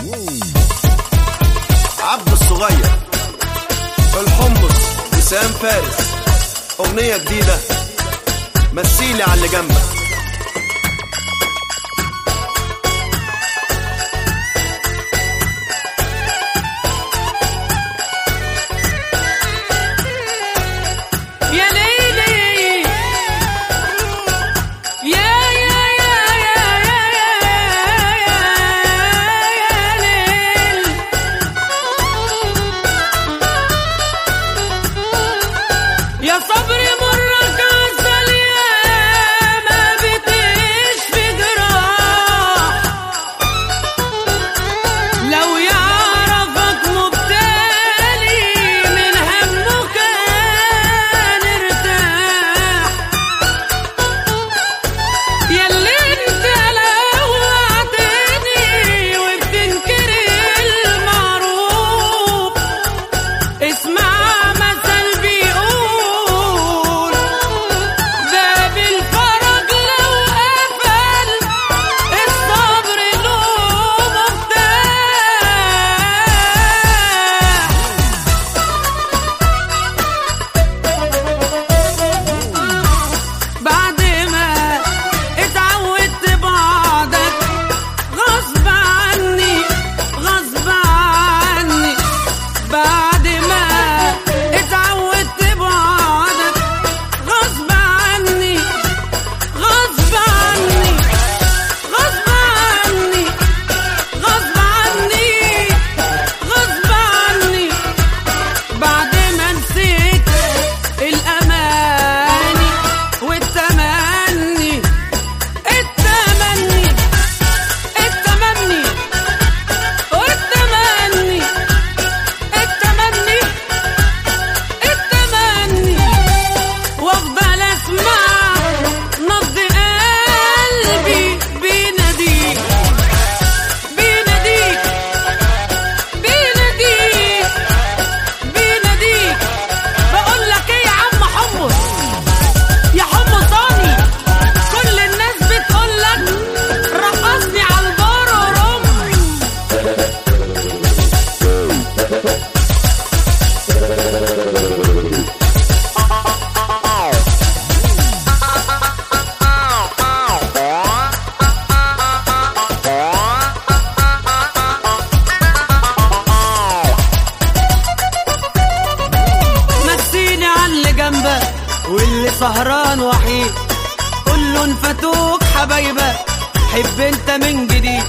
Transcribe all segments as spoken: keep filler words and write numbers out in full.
عبد الصغير الحمص وسام فارس، أغنية جديدة مثيلي على اللي جنبك. يا صبري مرك عسل يا ما بتشفي جراح، لو يعرفك مبتلي من همه كان ارتاح، ياللي انت لوعتني وبتنكر المعروف، اسمع واللي سهران وحيد كله انفتوك حبايبك، حب انت من جديد،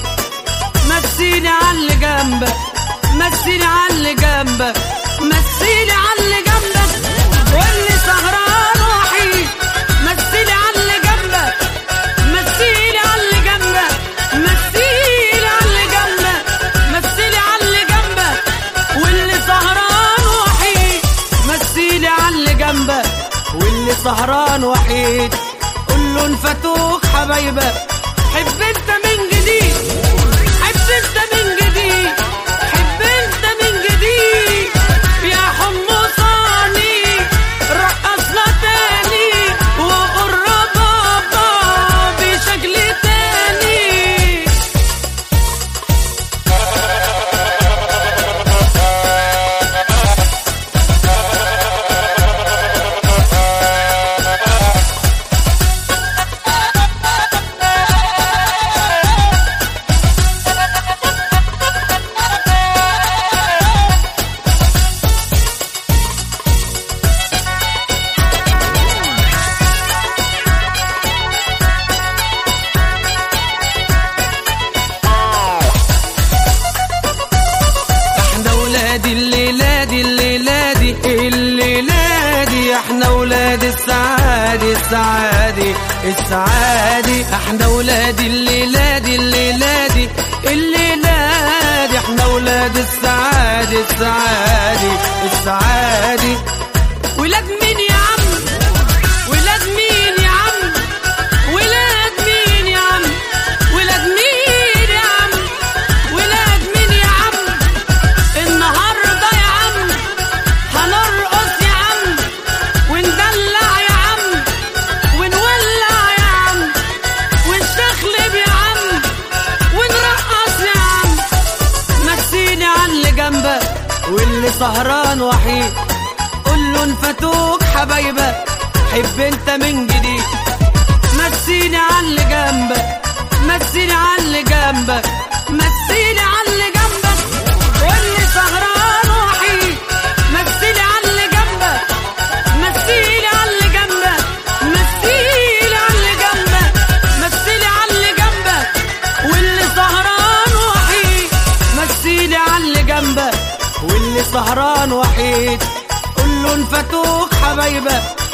مسيني عاللي جنبك، مسيني عاللي جنبك، مسيني عاللي جنبك، واللي سهران وحيد مسيني عاللي جنبك، مسيني عاللي جنبك، مسيني عاللي جنبك، مسيني عاللي جنبك، واللي سهران وحيد مسيني عاللي جنبك، واللي سهران وحيد كله انفتوك حبايبك، حب انت من جديد، حب انت من جديد، حب انت من جديد، يا حمصاني رقصنا تاني وقربها بشكل تاني. الليلة دي الليلة دي الليلة دي احنا ولاد السعادة السعادة السعادة، احنا ولاد الليلة دي الليلة دي الليلة دي احنا ولاد السعادة السعادة السعادة. ولاد مين يا عم؟ ولاد مين يا عم؟ ولاد مين يا عم؟ ولاد مين يا عم؟ ولاد مين يا عم؟ النهارده يا عم هنرقص يا عم، وندلع يا عم، ونولع يا عم، ونشخلب يا عم، ونرقص يا عم، سهران وحيد قول له انفتوك حبايبك حب انت من جديد. مسيني عاللي جنبك مسيني عاللي جنبك مسيني عاللي جنبك واللي سهران وحيد مسيني عاللي جنبك مسيني عاللي جنبك مسيني عاللي جنبك مسيني عاللي جنبك واللي سهران وحيد مسيني عاللي جنبك واللي سهران وحيد قول له انفتوك حبايبك